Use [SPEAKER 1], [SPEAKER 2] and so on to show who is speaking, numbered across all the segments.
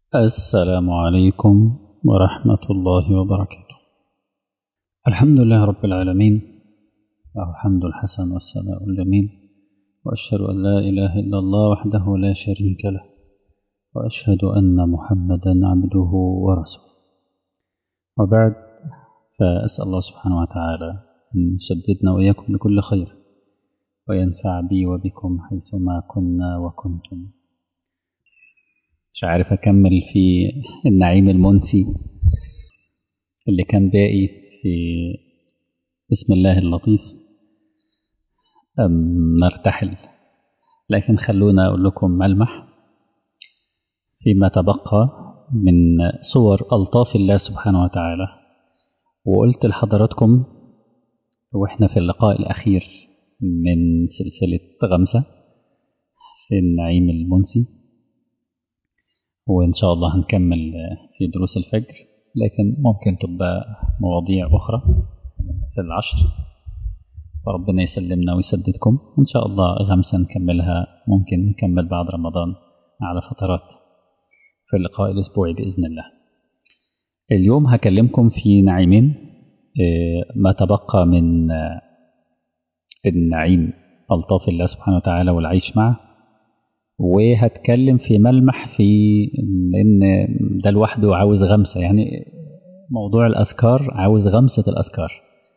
[SPEAKER 1] السلام عليكم ورحمة الله وبركاته. الحمد لله رب العالمين، له الحمد الحسن والثناء الجميل، وأشهد أن لا إله إلا الله وحده لا شريك له، وأشهد أن محمدا عبده ورسوله. وبعد، فأسأل الله سبحانه وتعالى أن يسددنا وإياكم لكل خير، وينفع بي وبكم حيثما كنا وكنتم. مش عارف أكمل في النعيم المنسي اللي كان باقي في بسم الله اللطيف أم نرتحل، لكن خلونا أقول لكم ملمح فيما تبقى من صور ألطاف الله سبحانه وتعالى. وقلت لحضراتكم وإحنا في اللقاء الأخير من سلسلة غمسة في النعيم المنسي، وإن شاء الله هنكمل في دروس الفجر، لكن ممكن تبقى مواضيع أخرى في العشر، فربنا يسلمنا ويسددكم. إن شاء الله غمسة نكملها، ممكن نكمل بعد رمضان على فترات في اللقاء الأسبوعي بإذن الله. اليوم هكلمكم في نعيمين ما تبقى من النعيم ألطاف الله سبحانه وتعالى والعيش معه، وهتكلم في ملمح لأن ده لوحده عاوز غمسة، يعني موضوع الأذكار عاوز غمسة الأذكار.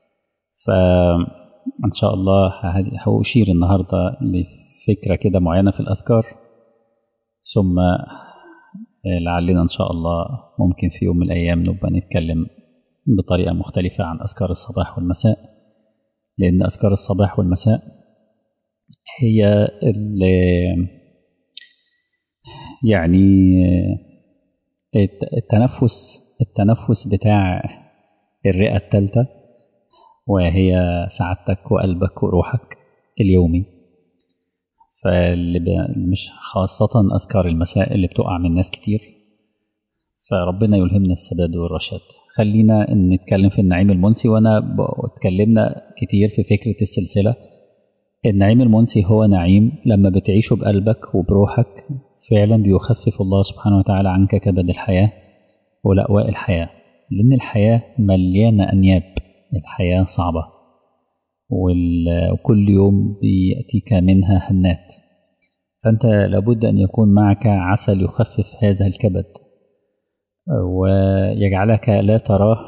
[SPEAKER 1] فإن شاء الله هأشير النهاردة لفكرة كده معينة في الأذكار، ثم لعلنا إن شاء الله ممكن في يوم من الأيام نبقى نتكلم بطريقة مختلفة عن أذكار الصباح والمساء، لأن أذكار الصباح والمساء هي يعني التنفس بتاع الرئة الثالثة، وهي سعادتك وقلبك وروحك اليومي. مش خاصة أذكار المساء اللي بتقع من ناس كتير، فربنا يلهمنا السداد والرشاد. خلينا نتكلم في النعيم المنسي، وأنا اتكلمنا كتير في فكرة السلسلة. النعيم المنسي هو نعيم لما بتعيشه بقلبك وبروحك فعلا بيخفف الله سبحانه وتعالى عنك كبد الحياة ولأواء الحياة، لأن الحياة مليانة أنياب، الحياة صعبة، وكل يوم بيأتيك منها هنات، فأنت لابد أن يكون معك عسل يخفف هذا الكبد ويجعلك لا تراه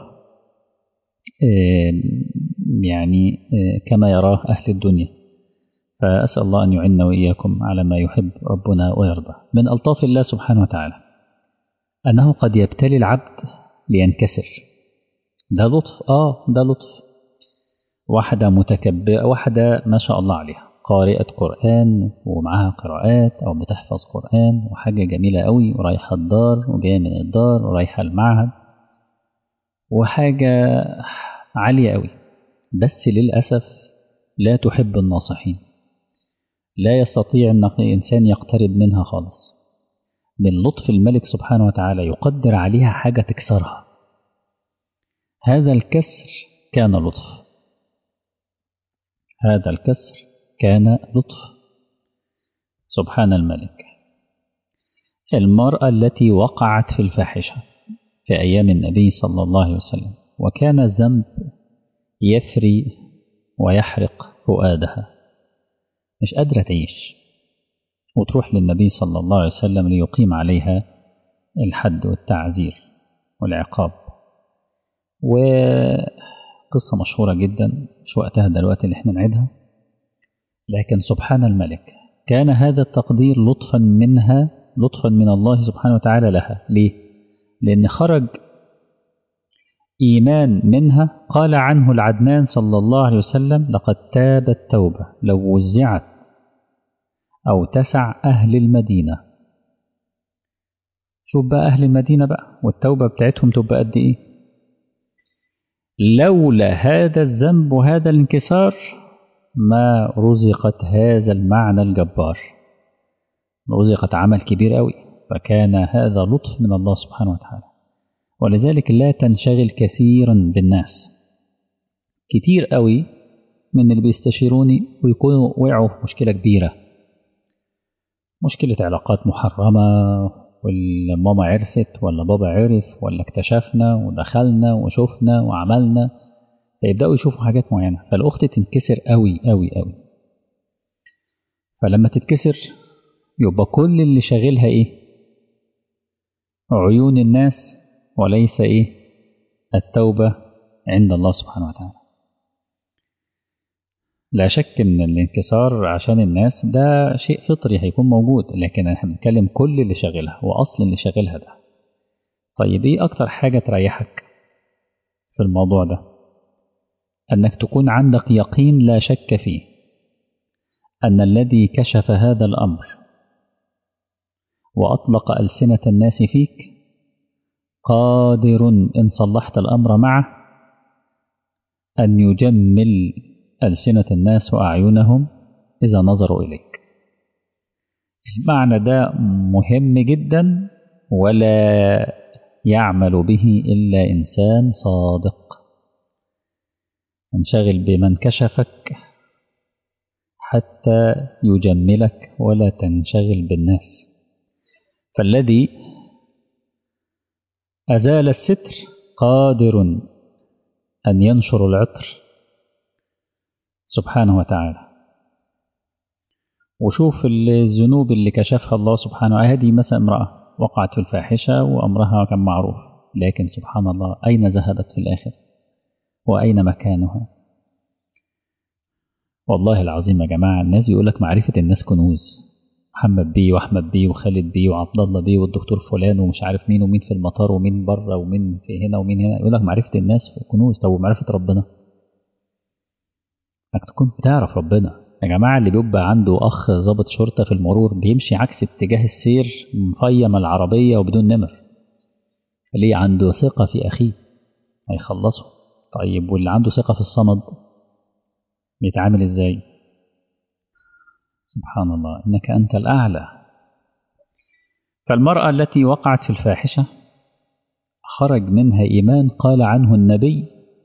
[SPEAKER 1] يعني كما يراه أهل الدنيا. فأسأل الله أن يعيننا وإياكم على ما يحب ربنا ويرضى. من ألطاف الله سبحانه وتعالى أنه قد يبتلي العبد لينكسر. ده لطف، ده لطف. واحدة متكبرة، واحدة ما شاء الله عليها قارئة قرآن ومعها قراءات أو بتحفظ قرآن وحاجة جميلة قوي، ورايحة الدار وجاية من الدار ورايحة المعهد وحاجة عالية قوي، بس للأسف لا تحب الناصحين، لا يستطيع أن إنسان يقترب منها خالص. من لطف الملك سبحانه وتعالى يقدر عليها حاجة تكسرها. هذا الكسر كان لطف، هذا الكسر كان لطف. سبحان الملك. المرأة التي وقعت في الفاحشة في أيام النبي صلى الله عليه وسلم، وكان الذنب يفري ويحرق فؤادها، مش قادرة تعيش، وتروح للنبي صلى الله عليه وسلم ليقيم عليها الحد والتعزير والعقاب. وقصة مشهورة جدا، مش وقتها دلوقتي اللي احنا نعيدها، لكن سبحان الملك كان هذا التقدير لطفا منها، لطفا من الله سبحانه وتعالى لها. ليه؟ لأن خرج إيمان منها. قال عنه العدنان صلى الله عليه وسلم: لقد تابت توبة لو وزعت أو تسع أهل المدينة. شوف بقى أهل المدينة بقى، والتوبة بتاعتهم تبقى قد إيه. لولا هذا الذنب وهذا الانكسار ما رزقت هذا المعنى الجبار، رزقت عمل كبير قوي. فكان هذا لطف من الله سبحانه وتعالى. ولذلك لا تنشغل كثيرا بالناس. كتير قوي من اللي بيستشيروني ويكونوا وقعوا في مشكلة كبيرة، مشكلة علاقات محرمة، والماما عرفت ولا بابا عرف ولا اكتشفنا ودخلنا وشفنا وعملنا، فيبدأوا يشوفوا حاجات معينة، فالأخت تنكسر قوي قوي قوي. فلما تتكسر يبقى كل اللي شاغلها إيه؟ عيون الناس، وليس إيه؟ التوبة عند الله سبحانه وتعالى. لا شك ان الانكسار عشان الناس ده شيء فطري هيكون موجود، لكن احنا بنتكلم كل اللي شاغلها واصل اللي شاغلها ده. طيب ايه اكتر حاجة تريحك في الموضوع ده؟ انك تكون عندك يقين لا شك فيه ان الذي كشف هذا الامر واطلق ألسنة الناس فيك قادر ان صلحت الامر معه ان يجمل ألسنة الناس وأعينهم إذا نظروا إليك. المعنى ده مهم جدا، ولا يعمل به إلا إنسان صادق. انشغل بمن كشفك حتى يجملك، ولا تنشغل بالناس. فالذي أزال الستر قادر أن ينشر العطر سبحانه وتعالى. وشوف الذنوب اللي كشفها الله سبحانه. هذه مثلا امرأة وقعت في الفاحشة وأمرها كان معروف، لكن سبحان الله أين ذهبت في الآخر؟ وأين مكانها؟ والله العظيم يا جماعة، الناس يقولك معرفة الناس كنوز. محمد بيه وأحمد بيه وخالد بيه وعبد الله بيه والدكتور فلان ومش عارف مين ومين في المطار ومين بره ومين في هنا ومين هنا، يقولك معرفة الناس كنوز. طب ومعرفة ربنا؟ انك تكون بتعرف ربنا يا جماعة. اللي بيبقى عنده أخ ضابط شرطة في المرور بيمشي عكس اتجاه السير مفيم العربية وبدون نمر، ليه؟ عنده ثقة في أخيه هيخلصه. طيب واللي عنده ثقة في الصمد بيتعامل إزاي؟ سبحان الله، إنك أنت الأعلى. فالمرأة التي وقعت في الفاحشة خرج منها إيمان قال عنه النبي: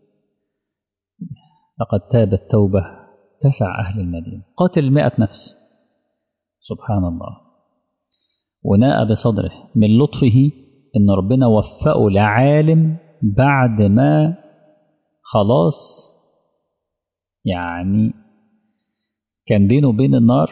[SPEAKER 1] لقد تابت توبة تسع أهل المدينة. قاتل 100 نفس، سبحان الله. وناء بصدره من لطفه إن ربنا وفقه لعالم بعد ما خلاص يعني كان بينه وبين النار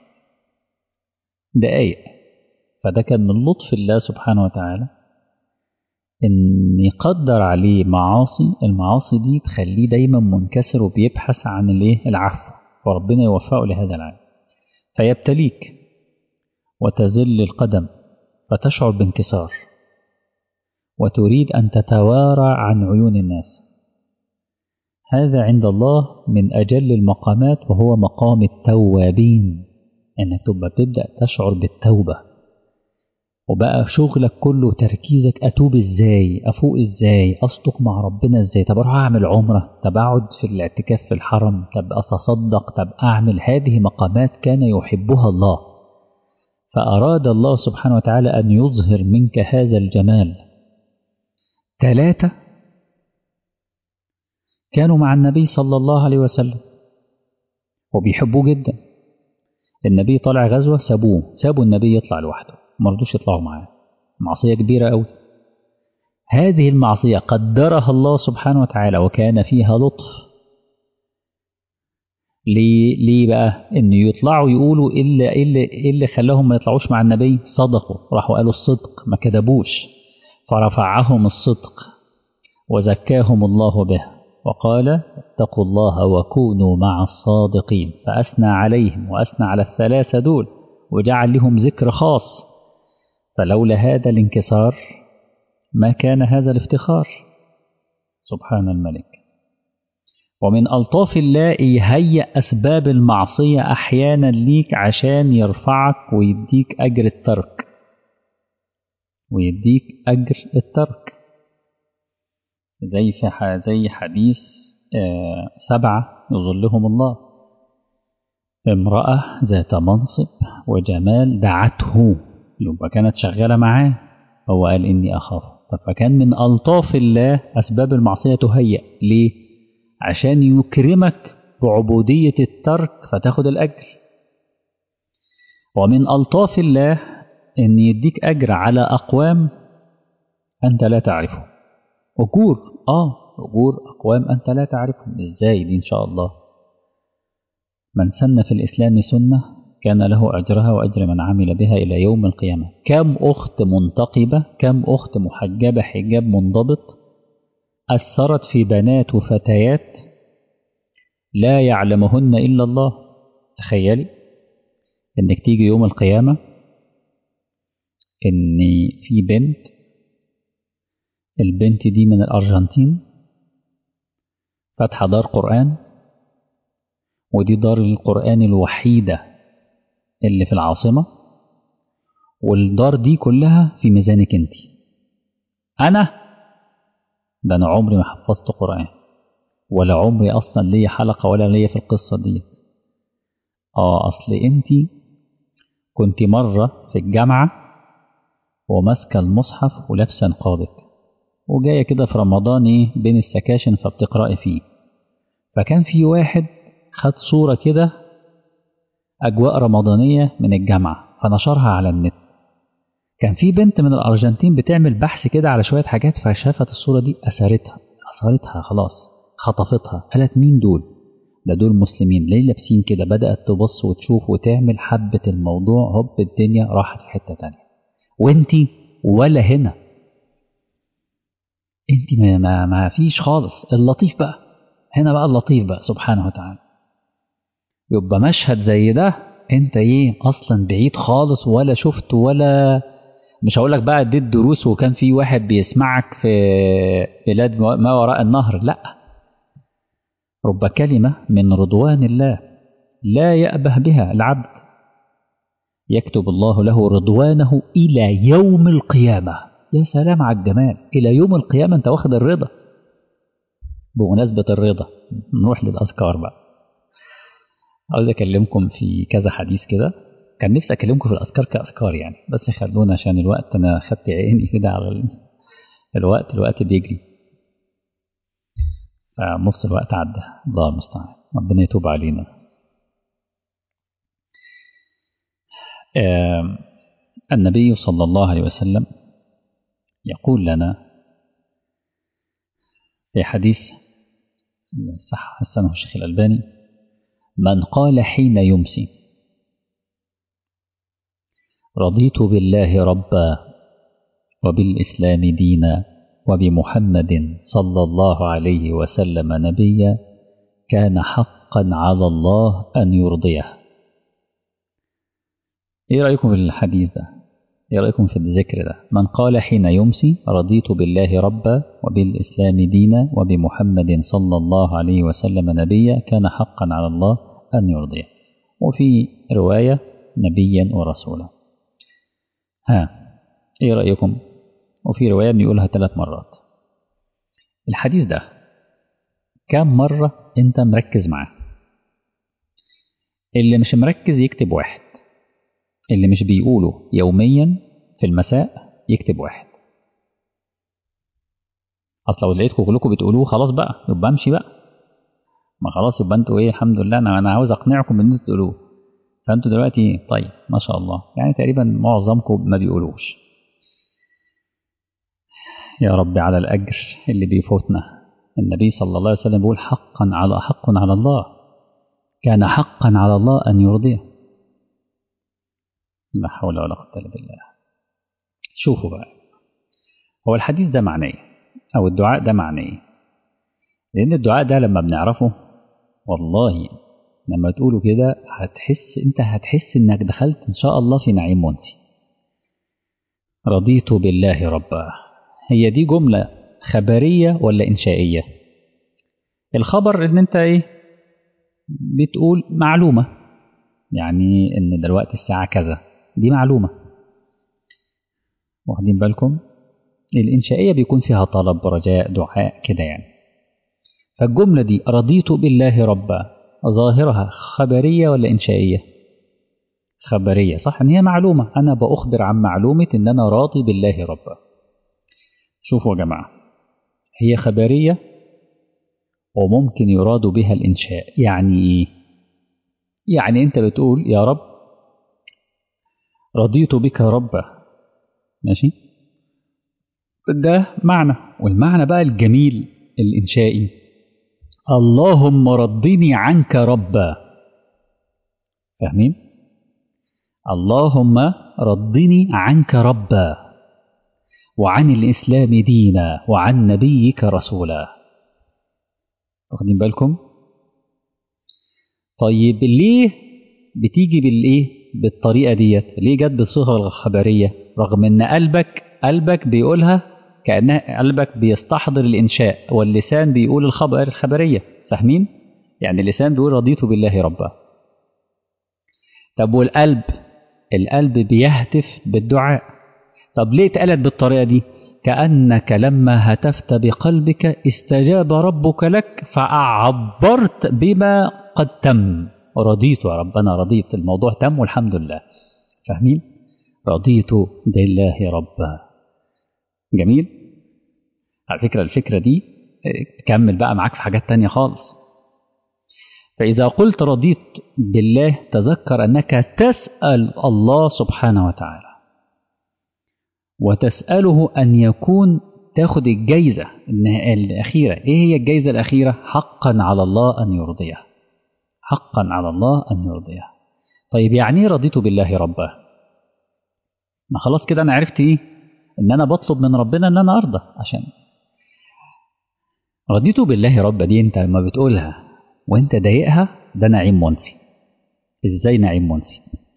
[SPEAKER 1] دقايق. فده كان من لطف الله سبحانه وتعالى إن يقدر عليه معاصي. المعاصي دي تخليه دايما منكسر وبيبحث عن العفو، وربنا يوفقه لهذا العالم. فيبتليك وتزل القدم فتشعر بانكسار وتريد أن تتوارى عن عيون الناس. هذا عند الله من أجل المقامات، وهو مقام التوابين، أنك تبدأ تشعر بالتوبة، وبقى شغلك كله تركيزك أتوب إزاي، أفوق إزاي، أصدق مع ربنا إزاي، طب أروح أعمل عمرة، طب أقعد في الاعتكاف في الحرم، طب أتصدق، طب أعمل. هذه مقامات كان يحبها الله، فأراد الله سبحانه وتعالى أن يظهر منك هذا الجمال. 3 كانوا مع النبي صلى الله عليه وسلم وبيحبوه جدا. النبي طلع غزوة سابوا النبي يطلع لوحده، ما رضوش يطلعوا معاه. معصية كبيرة قوي. هذه المعصية قدرها الله سبحانه وتعالى وكان فيها لطف. ليه بقى؟ إن يطلعوا يقولوا إيه اللي خلاهم ما يطلعوش مع النبي؟ صدقوا، راحوا قالوا الصدق، ما كذبوش، فرفعهم الصدق وزكاهم الله به وقال: اتقوا الله وكونوا مع الصادقين. فأثنى عليهم وأثنى على ال3 دول وجعل لهم ذكر خاص. فلولا هذا الانكسار ما كان هذا الافتخار. سبحان الملك. ومن ألطاف الله يهيئ أسباب المعصية أحيانا ليك عشان يرفعك ويديك أجر الترك، ويديك أجر الترك. زي حديث 7 يظلهم الله. امرأة ذات منصب وجمال دعته، يبقى كانت شغالة معاه، هو قال إني أخاف. فكان من ألطاف الله أسباب المعصية تهيأ. ليه؟ عشان يكرمك بعبودية الترك فتاخد الأجر. ومن ألطاف الله إن يديك أجر على أقوام أنت لا تعرفهم. أجور أجور أقوام أنت لا تعرفهم. إزاي دي؟ إن شاء الله. من سن في الإسلام سنة كان له أجرها وأجر من عمل بها إلى يوم القيامة. كم أخت منتقبة، كم أخت محجبة حجاب منضبط أثرت في بنات وفتيات لا يعلمهن إلا الله. تخيلي إنك تيجي يوم القيامة إن في بنت، البنت دي من الأرجنتين، فاتحة دار قرآن، ودي دار القرآن الوحيدة اللي في العاصمة، والدار دي كلها في ميزانك انت. ده أنا عمري ما حفظت قرآن، ولا عمري أصلا ليا حلقة ولا ليا في القصة دي. أصل انت كنت مرة في الجامعة وماسكة المصحف ولابسة نقابك، وجاية كده في رمضان بين السكاشن فبتقرأي فيه، فكان في واحد خد صورة كده أجواء رمضانية من الجامعة فنشرها على النت. كان في بنت من الأرجنتين بتعمل بحث كده على شوية حاجات، فشافت الصورة دي أثرتها خلاص، خطفتها. قالت مين دول؟ ده دول مسلمين ليه لابسين كده؟ بدأت تبص وتشوف وتعمل، حبة الموضوع، هوب الدنيا راحت في حتة تانية. وانتي ولا هنا، انتي ما فيش خالص. اللطيف بقى هنا بقى، اللطيف بقى سبحانه وتعالى، يبقى مشهد زي ده انت اصلا بعيد خالص ولا شفت، ولا مش هقولك بقى اديت دروس وكان في واحد بيسمعك في بلاد ما وراء النهر، لا. رب كلمة من رضوان الله لا يأبه بها العبد يكتب الله له رضوانه إلى يوم القيامة. يا سلام على الجمال، إلى يوم القيامة أنت واخد الرضا. بمناسبة الرضا نروح للأذكار بقى. عاوز أكلمكم في كذا حديث كده، كان نفسي أكلمكم في الأذكار كأذكار يعني، بس خلونا عشان الوقت، أنا خدت عيني كده على الوقت بيجري، فنص الوقت عدى، الله المستعان، ربنا يتوب علينا. النبي صلى الله عليه وسلم يقول لنا في حديث صح حسنه الشيخ الألباني: من قال حين يمسي رضيت بالله ربا وبالإسلام دينا وبمحمد صلى الله عليه وسلم نبيا كان حقا على الله أن يرضيه. إيه رأيكم في الحديث ده؟ إيه رأيكم في الذكر ده؟ من قال حين يمسي رضيت بالله ربا وبالإسلام دينا وبمحمد صلى الله عليه وسلم نبيا كان حقا على الله أن يرضيه. وفي رواية نبيا ورسولا. إيه رأيكم؟ وفي رواية بيقولها 3 مرات. الحديث ده كم مرة أنت مركز معاه؟ اللي مش مركز يكتب 1، اللي مش بيقوله يوميا في المساء يكتب 1. أصل لو لقيتكم كلكم بتقولوه خلاص بقى يبقى امشي بقى، ما خلاص يبقى انتوا الحمد لله، أنا عاوز أقنعكم إن انتوا تقولوه. فأنتوا دلوقتي طيب ما شاء الله يعني تقريبا معظمكم ما بيقولوش. يا رب على الأجر اللي بيفوتنا. النبي صلى الله عليه وسلم بيقول حق على الله، كان حقا على الله أن يرضيه. لا حول ولا قوة إلا بالله. شوفوا بقى، هو الحديث ده معناه أو الدعاء ده معناه، لأن الدعاء ده لما بنعرفه والله لما تقوله كده هتحس إنك دخلت إن شاء الله في نعيم منسي. رضيت بالله ربا، هي دي جملة خبرية ولا إنشائية؟ الخبر إن أنت بتقول معلومة، يعني إن دلوقتي الساعة كذا، دي معلومة، واخدين بالكم؟ الإنشائية بيكون فيها طلب رجاء دعاء كده يعني. فالجملة دي رضيت بالله ربا ظاهرها خبرية ولا إنشائية؟ خبرية، صح، إن هي معلومة، أنا بأخبر عن معلومة إن أنا راضي بالله ربا. شوفوا يا جماعة، هي خبرية وممكن يراد بها الإنشاء. يعني إيه؟ يعني أنت بتقول يا رب رضيت بك ربا. ماشي، ده معنى. والمعنى بقى الجميل الإنشائي: اللهم ردني عنك ربا. فاهمين؟ اللهم ردني عنك ربا، وعن الإسلام دينا، وعن نبيك رسولا. واخدين بالكم؟ طيب ليه بتيجي بالطريقة ديت؟ ليه جت بالصيغة الخبرية رغم ان قلبك بيقولها كأنها قلبك بيستحضر الإنشاء، واللسان بيقول الخبرية؟ فاهمين؟ يعني اللسان بيقول رضيت بالله ربا. طب القلب بيهتف بالدعاء. طب ليه اتقالت بالطريقة دي؟ كأنك لما هتفت بقلبك استجاب ربك لك، فعبرت بما قد تم. رضيت يا ربنا، رضيت، الموضوع تم والحمد لله. فاهمين؟ رضيت بالله ربا. جميل. على فكرة الفكرة دي تكمل بقى معاك في حاجات تانية خالص. فإذا قلت رضيت بالله تذكر أنك تسأل الله سبحانه وتعالى، وتسأله أن يكون تاخد الجايزة الأخيرة. إيه هي الجايزة الأخيرة؟ حقا على الله أن يرضيه. حقا على الله أن يرضيه. طيب يعني إيه رضيت بالله ربا؟ ما خلاص كده أنا عرفت إيه؟ إن أنا بطلب من ربنا إن أنا أرضى. عشان رضيت بالله ربا دي أنت لما بتقولها وأنت ضايقها ده نعيم منسي. إزاي نعيم منسي؟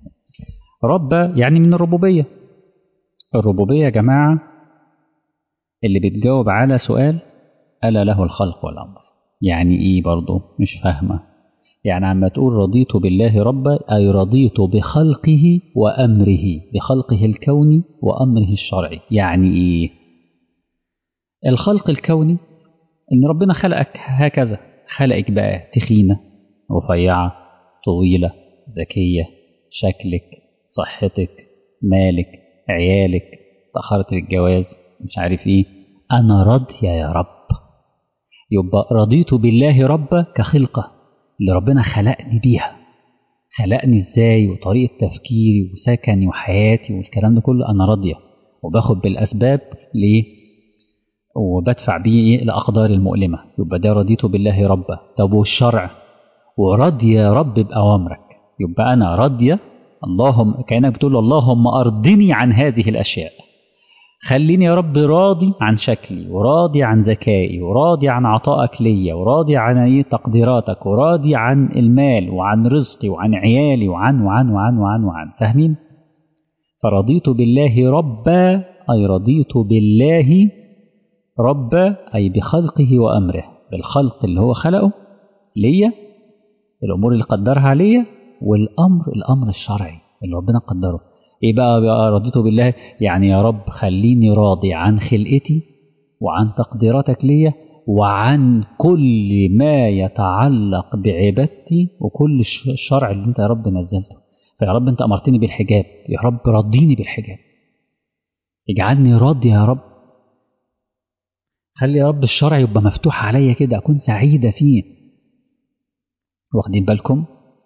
[SPEAKER 1] ربا يعني من الربوبية. الربوبية يا جماعة اللي بتجاوب على سؤال ألا له الخلق والأمر. يعني إيه برضو؟ مش فاهمة. يعني عما تقول رضيت بالله ربا أي رضيت بخلقه وأمره، بخلقه الكوني وأمره الشرعي. يعني إيه؟ الخلق الكوني إن ربنا خلقك هكذا، خلقك بقى تخينة، رفيعة، طويلة، ذكية، شكلك، صحتك، مالك، عيالك، تأخرت في الجواز، مش عارف إيه. أنا راضية يا رب. يبقى رضيت بالله ربا كخلقة اللي ربنا خلقني بيها. خلقني ازاي وطريقة تفكيري وسكني وحياتي والكلام ده كله أنا راضية، وباخد بالأسباب ليه؟ وبدفع بيه الأقدار المؤلمة. يبقى ده رضيت بالله ربا. طب والشرع؟ وراضية يا رب بأوامرك. يبقى أنا راضية. اللهم كأنك بتقول اللهم أرضني عن هذه الأشياء. خليني يا رب راضي عن شكلي، وراضي عن ذكائي، وراضي عن عطائك ليا، وراضي عن تقديراتك، وراضي عن المال وعن رزقي وعن عيالي وعن وعن وعن وعن وعن. فاهمين؟ فرضيت بالله ربا أي رضيت بالله ربا أي بخلقه وأمره، بالخلق اللي هو خلقه ليا، الأمور اللي قدرها ليا، الأمر الشرعي اللي ربنا قدره. إيه بقى رضيت بالله؟ يعني يا رب خليني راضي عن خلقتي وعن تقديراتك ليا وعن كل ما يتعلق بعبادتي وكل الشرع اللي انت يا رب نزلته. فيا رب انت أمرتني بالحجاب، يا رب رضيني بالحجاب، اجعلني راضي يا رب. خلي يا رب الشرع يبقى مفتوح عليا كده أكون سعيدة فيه. واخدين بالكم؟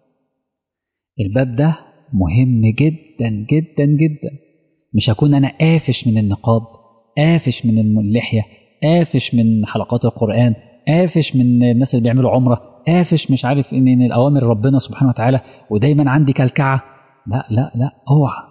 [SPEAKER 1] الباب ده مهم جدا جدا جدا. مش هكون أنا قافش من النقاب، قافش من اللحية، قافش من حلقات القرآن، قافش من الناس اللي بيعملوا عمرة، قافش مش عارف من الأوامر ربنا سبحانه وتعالى، ودايما عندي كلكعة. لا لا لا، اوعى.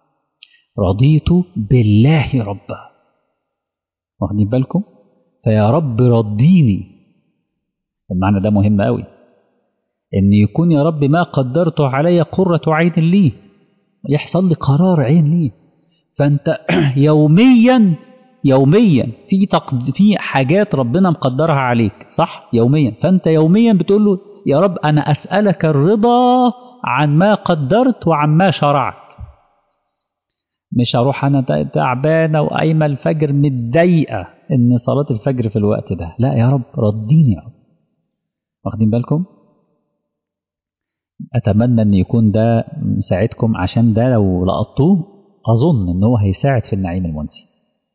[SPEAKER 1] رضيت بالله ربا. واخدين بالكم؟ فيا رب رضيني. المعنى ده مهم قوي، ان يكون يا رب ما قدرته علي قرة عين لي، يحصل لي قرار عين لي. فانت يوميا في حاجات ربنا مقدرها عليك، صح؟ يوميا. فانت يوميا بتقول له يا رب انا اسالك الرضا عن ما قدرت وعن ما شرعت. مش هروح انا تعبانه وقايمه الفجر متضايقه ان صلاه الفجر في الوقت ده، لا يا رب رضيني يا رب. واخدين بالكم؟ أتمنى أن يكون ده مساعدكم، عشان ده لو لقطوه أظن أنه هيساعد في النعيم المنسي.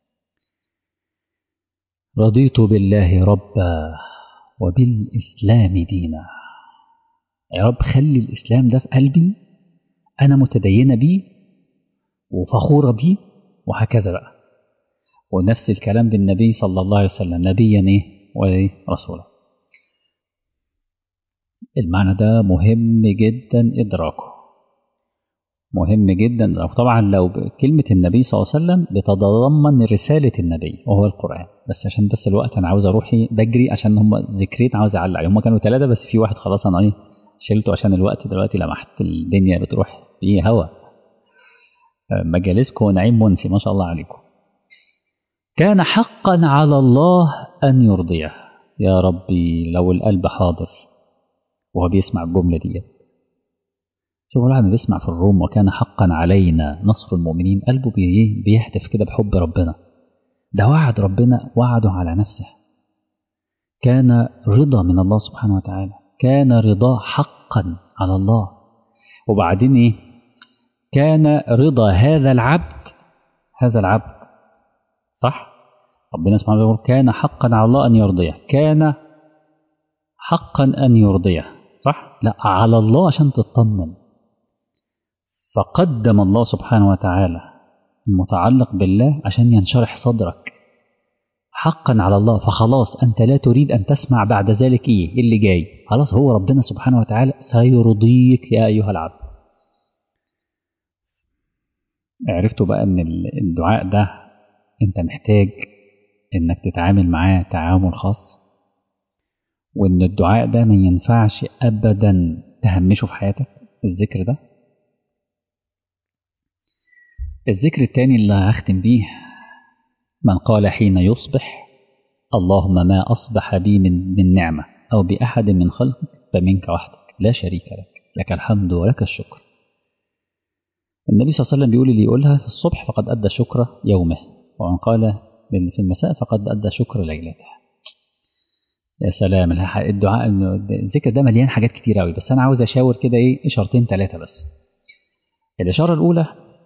[SPEAKER 1] رضيت بالله ربا وبالإسلام دينا. يا رب خلي الإسلام ده في قلبي، أنا متدينة بيه وفخورة بيه، وهكذا بقى. ونفس الكلام بالنبي صلى الله عليه وسلم، نبيا ورسولا. المعنى ده مهم جدا إدراكه، مهم جدا. طبعا لو كلمة النبي صلى الله عليه وسلم بتتضمن رسالة النبي وهو القرآن. بس الوقت أنا عاوز أروح بجري عشان هم ذكرين عاوز أعلق عليهم. هم كانوا 3 بس في واحد خلاص أنا شلته عشان الوقت دلوقتي لمحت الدنيا بتروح فيه هوا. مجالسكم نعيم منفي ما شاء الله عليكم. كان حقا على الله أن يرضيه. يا ربي لو القلب حاضر وهو بيسمع الجملة دي. شوفوا الواحد بيسمع في الروم وكان حقا علينا نصر المؤمنين، قلبه بيهتف كده بحب ربنا. ده وعد ربنا وعده على نفسه. كان رضا من الله سبحانه وتعالى، كان رضا حقا على الله. وبعدين كان رضا هذا العبد صح. ربنا سبحانه وتعالى يقول كان حقا على الله أن يرضيه، كان حقا أن يرضيه صح. لا على الله عشان تطمن. فقدم الله سبحانه وتعالى المتعلق بالله عشان ينشرح صدرك. حقا على الله، فخلاص أنت لا تريد أن تسمع بعد ذلك اللي جاي. خلاص هو ربنا سبحانه وتعالى سيرضيك يا أيها العبد. عرفتوا بقى أن الدعاء ده أنت محتاج أنك تتعامل معاه تعامل خاص، وأن الدعاء ده ما ينفعش أبدا تهمشه في حياتك. الذكر ده الذكر الثاني اللي هختم بيه، من قال حين يصبح اللهم ما أصبح بي من نعمة أو بأحد من خلقك فمنك وحدك لا شريك لك الحمد ولك الشكر. النبي صلى الله عليه وسلم بيقول اللي يقولها في الصبح فقد أدى شكر يومه، ومن قال في المساء فقد أدى شكر ليلته. يا سلام. الدعاء الذكر ده مليان حاجات كتير قوي، بس أنا عاوز أشاور كده إشارتين 3 بس. الإشارة الأولى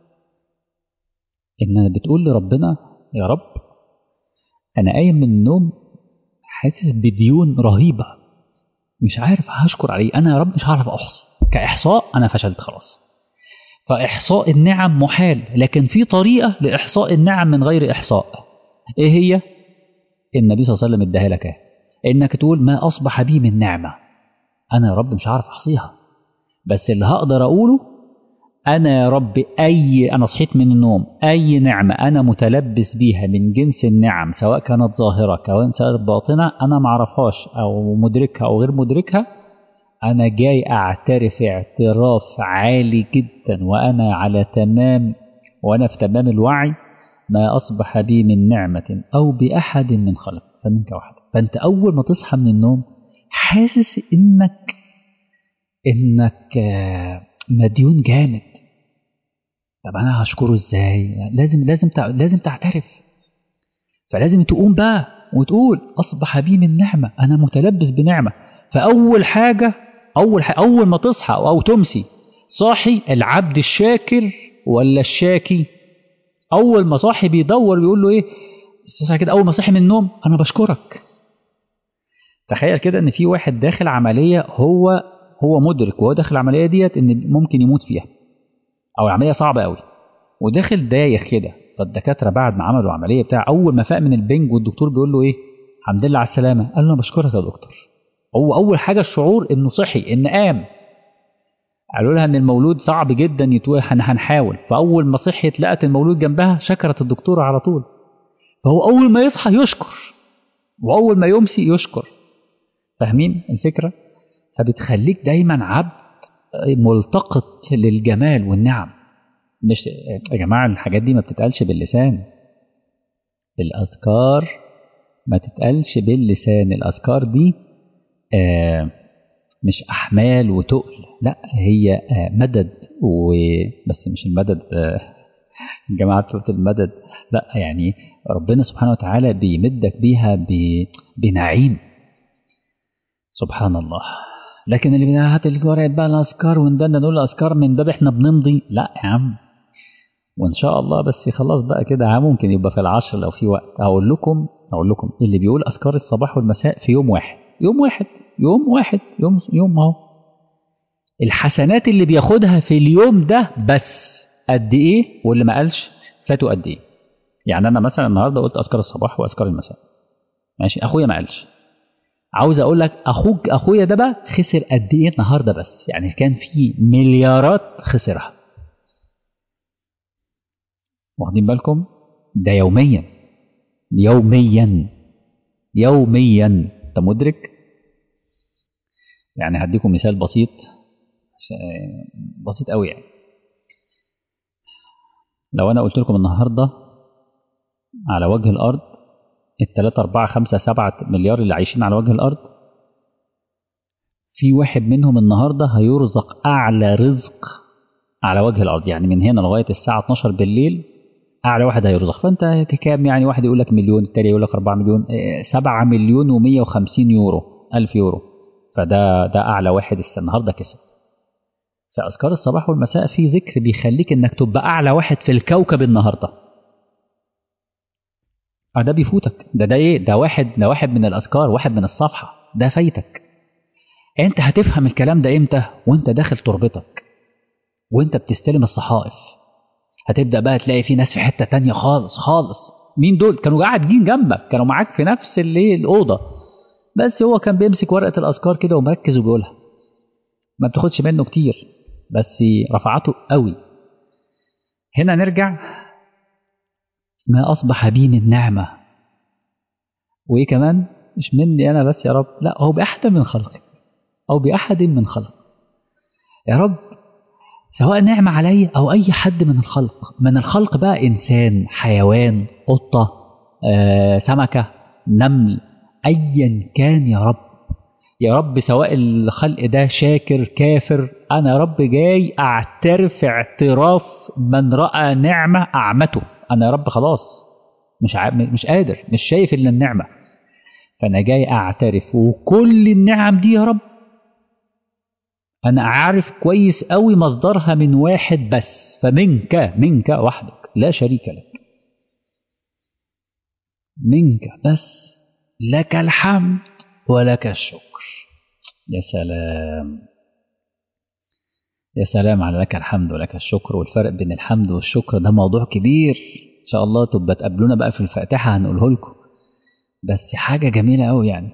[SPEAKER 1] إن بتقول لربنا يا رب أنا قايم من النوم حاسس بديون رهيبة مش عارف هشكر عليه. أنا يا رب مش هعرف أحصي، كإحصاء أنا فشلت خلاص. فإحصاء النعم محال، لكن في طريقة لإحصاء النعم من غير إحصاء. إيه هي؟ النبي صلى الله عليه وسلم اداها لك، إنك تقول ما أصبح بي من نعمة أنا يا رب مش عارف أحصيها، بس اللي هقدر أقوله أنا يا رب أنا صحيت من النوم أي نعمة أنا متلبس بيها من جنس النعم سواء كانت ظاهرة كانت باطنة أنا معرفهاش أو مدركها أو غير مدركها، أنا جاي أعترف اعتراف عالي جدا وأنا في تمام الوعي ما أصبح بي من نعمة أو بأحد من خلق فمنك وحدك. فأنت أول ما تصحى من النوم حاسس إنك مديون جامد. طب أنا هشكره إزاي؟ لازم تعترف. فلازم تقوم بقى وتقول أصبح بي من نعمة، أنا متلبس بنعمة. فأول حاجة أول ما تصحى أو تمسي صاحي العبد الشاكر ولا الشاكي؟ أول ما صاحي بيدور بيقول له كده أول ما صاحي من النوم أنا بشكرك. تخيل كده إن في واحد داخل عملية هو مدرك وهو داخل العملية ديت إن ممكن يموت فيها أو عملية صعبة قوي وداخل دايخ كده. فالدكاترة بعد ما عملوا عملية بتاع أول ما فاق من البنج والدكتور بيقول له الحمد لله على السلامة، قال له أنا بشكرك يا دكتور. هو أول حاجة الشعور إنه صحي إن قام. قالوا لها إن المولود صعب جدا هنحاول. فأول ما صحيت لقت المولود جنبها شكرت الدكتورة على طول. فهو أول ما يصحى يشكر وأول ما يمسي يشكر. فاهمين الفكرة؟ فبتخليك دايما عبد ملتقط للجمال والنعم. مش يا جماعة الحاجات دي ما بتتقالش باللسان. الأذكار ما تتقالش باللسان. الأذكار دي مش أحمال وتقل، لا هي مدد بس مش المدد جماعة بتقول المدد، لا يعني ربنا سبحانه وتعالى بيمدك بيها بنعيم سبحان الله. لكن اللي هات الورق بقى الأذكار وندنا نقول الأذكار من باب احنا بنمضي، لا يا عم. وإن شاء الله بس خلاص بقى كده ممكن يبقى في العشر لو في وقت هقول لكم اللي بيقول أذكار الصباح والمساء في يوم واحد اهو الحسنات اللي بياخدها في اليوم ده بس قد ايه واللي ما قالش فاتوا قد ايه. يعني انا مثلا النهارده قلت اذكار الصباح واذكار المساء، ماشي، اخويا ما قالش. عاوز اقول لك اخويا ده بقى خسر قد ايه النهارده بس، يعني كان في مليارات خسرها. واخدين بالكم؟ ده يوميا يوميا يوميا، انت مدرك؟ يعني هديكم مثال بسيط، بسيط قوي يعني. لو انا قلت لكم النهارده على وجه الارض الثلاثة أربعة خمسة سبعة مليار اللي عايشين على وجه الأرض، في واحد منهم النهاردة هيرزق أعلى رزق على وجه الأرض، يعني من هنا لغاية الساعة 12 بالليل أعلى واحد هيرزق. فأنت كام يعني؟ واحد يقول لك مليون، التاني يقول لك 4 مليون، 7 مليون و150 يورو، 1000 يورو. ده أعلى واحد النهاردة كسب. في أذكار الصباح والمساء في ذكر بيخليك إنك تبقى أعلى واحد في الكوكب النهاردة. ده بيفوتك، ده إيه؟ ده واحد من الأذكار، واحد من الصفحة، ده فايتك. أنت هتفهم الكلام ده إمتى؟ وأنت داخل تربتك، وأنت بتستلم الصحائف. هتبدأ بقى تلاقي في ناس في حتة تانية خالص خالص. مين دول؟ كانوا قاعدين جنبك، كانوا معاك في نفس الأوضة، بس هو كان بيمسك ورقة الأذكار كده ومركز وبيقولها، ما بتاخدش منه كتير بس رفعته قوي. هنا نرجع، ما أصبح بي من نعمة، وإيه كمان؟ مش مني أنا بس يا رب، لا، هو بأحد من خلقك أو بأحد من خلق يا رب، سواء نعمة علي أو أي حد من الخلق. من الخلق بقى إنسان، حيوان، قطة، سمكة، نمل، أيا كان يا رب. يا رب سواء الخلق ده شاكر كافر، أنا يا رب جاي أعترف اعتراف من رأى نعمة أعمته. أنا يا رب خلاص مش قادر، مش شايف إلا النعمة، فأنا جاي أعترف. وكل النعم دي يا رب أنا أعرف كويس قوي مصدرها من واحد بس، منك وحدك لا شريك لك، منك بس، لك الحمد ولك الشكر. يا سلام، يا سلام على لك الحمد ولك الشكر. والفرق بين الحمد والشكر ده موضوع كبير، إن شاء الله تبقى تقابلونا بقى في الفاتحة هنقوله لكم، بس حاجة جميلة قوي يعني.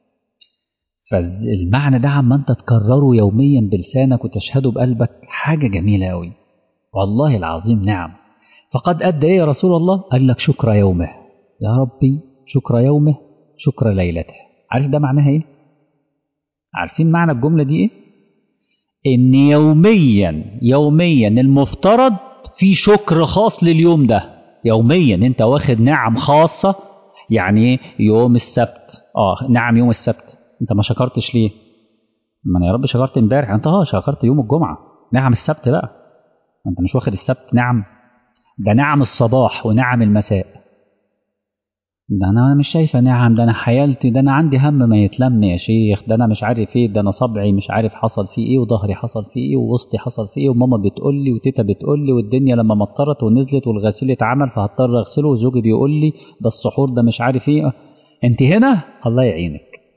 [SPEAKER 1] فالمعنى ده عما أنت تكرره يوميا بلسانك وتشهده بقلبك حاجة جميلة قوي، والله العظيم نعم. فقد أدى إيه يا رسول الله؟ قال لك شكر يومه، يا ربي شكر يومه شكر ليلته. عارف ده معناها إيه؟ عارفين معنى الجملة دي إيه؟ إن يوميا المفترض في شكر خاص لليوم ده. يوميا أنت واخد نعم خاصة. يعني يوم السبت، نعم يوم السبت أنت ما شكرتش ليه؟ ما أنا يا رب شكرت امبارح، أنت شكرت يوم الجمعة، نعم السبت بقى أنت مش واخد السبت نعم؟ ده نعم الصباح ونعم المساء. ده انا مش شايفه نعم، ده انا حيالتي، ده انا عندي هم ما يتلم يا شيخ، ده انا مش عارف ايه، ده انا صبعي مش عارف حصل فيه ايه، وظهري حصل فيه ايه، ووسطي حصل فيه ايه، وماما بتقول لي وتيتا بتقول لي، والدنيا لما مطرت ونزلت والغسيل اتعمل فهضطر اغسله، وزوجي بيقول لي ده السحور ده مش عارف ايه. انت هنا الله يعينك،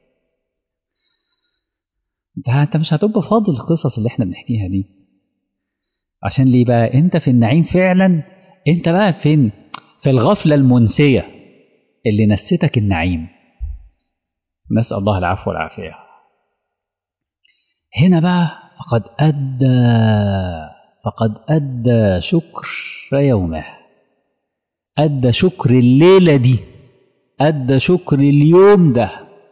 [SPEAKER 1] انت مش هتبقى فاضي القصص اللي احنا بنحكيها دي. عشان ليه بقى؟ انت في النعيم فعلا، انت بقى فين؟ في الغفله المنسيه اللي نستك النعيم. نسأل الله العفو والعافية. هنا بقى فقد أدى شكر يومه، أدى شكر الليلة دي، أدى شكر اليوم ده.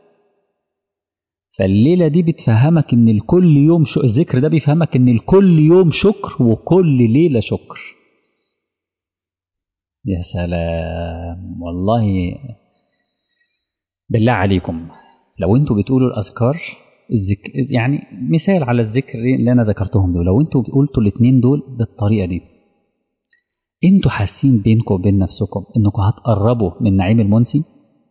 [SPEAKER 1] فالليلة دي بتفهمك إن الكل يوم الذكر ده بيفهمك إن الكل يوم شكر وكل ليلة شكر. يا سلام والله. بالله عليكم لو انتوا بتقولوا الأذكار يعني مثال على الذكر اللي أنا ذكرتهم دول، لو انتوا قلتوا الاثنين دول بالطريقة دي، انتوا حاسين بينكم وبين نفسكم انكم هتقربوا من نعيم المنسي؟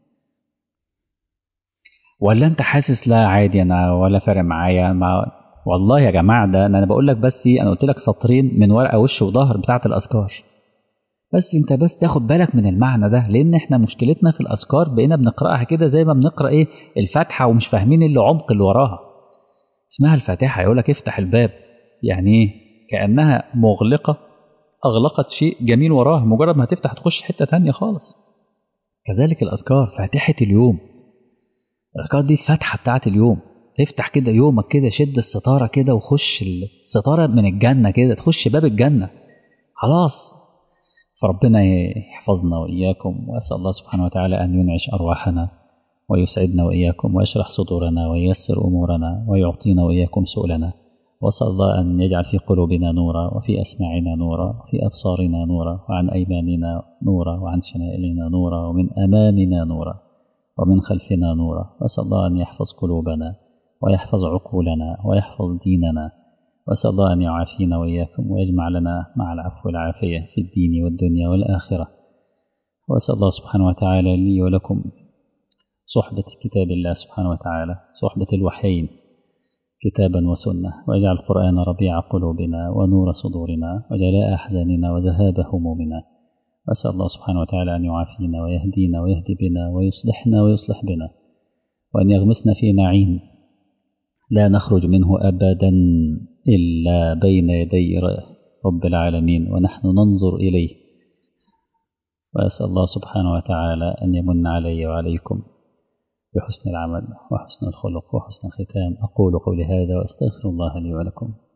[SPEAKER 1] ولا انت حاسس لا عادي انا ولا فارق معايا؟ والله يا جماعة ده انا بقول لك بس انا قلت لك سطرين من ورقة وش وظهر بتاعة الأذكار، بس انت بس تاخد بالك من المعنى ده، لان احنا مشكلتنا في الأذكار بقينا بنقرأها كده زي ما بنقرأ ايه الفاتحة، ومش فاهمين اللي عمق اللي وراها. اسمها الفاتحة، يقول لك افتح الباب، يعني ايه؟ كأنها مغلقة أغلقت شيء جميل وراها، مجرد ما هتفتح تخش حتة تانية خالص. كذلك الأذكار فاتحة اليوم، الأذكار دي الفتحة بتاعت اليوم، تفتح كده يومك كده، شد الستارة كده وخش الستارة من الجنة كده، تخش باب الجنة خلاص. فربنا يحفظنا وإياكم، وأسأل الله سبحانه وتعالى أن ينعش أرواحنا ويسعدنا وإياكم ويشرح صدورنا وييسر أمورنا ويعطينا وإياكم سؤلنا. وأسأل الله أن يجعل في قلوبنا نورا وفي أسماعنا نورا وفي أبصارنا نورا وعن أيماننا نورا وعن شمائلنا نورا ومن أمامنا نورا ومن خلفنا نورا. وأسأل الله أن يحفظ قلوبنا ويحفظ عقولنا ويحفظ ديننا. وأسأل الله أن يعافينا وإياكم ويجمع لنا مع العفو والعافية في الدين والدنيا والآخرة. وأسأل الله سبحانه وتعالى لي ولكم صحبة كتاب الله سبحانه وتعالى، صحبة الوحيين كتابا وسنة، ويجعل القرآن ربيع قلوبنا ونور صدورنا وجلاء أحزاننا وذهاب همومنا. وأسأل الله سبحانه وتعالى أن يعافينا ويهدينا ويهدي بنا ويصلحنا ويصلح بنا، وأن يغمسنا في نعيم لا نخرج منه أبدا إلا بين يدي رب العالمين ونحن ننظر إليه. وأسأل الله سبحانه وتعالى أن يمن علي وعليكم بحسن العمل وحسن الخلق وحسن الختام. أقول قولي هذا وأستغفر الله لي ولكم.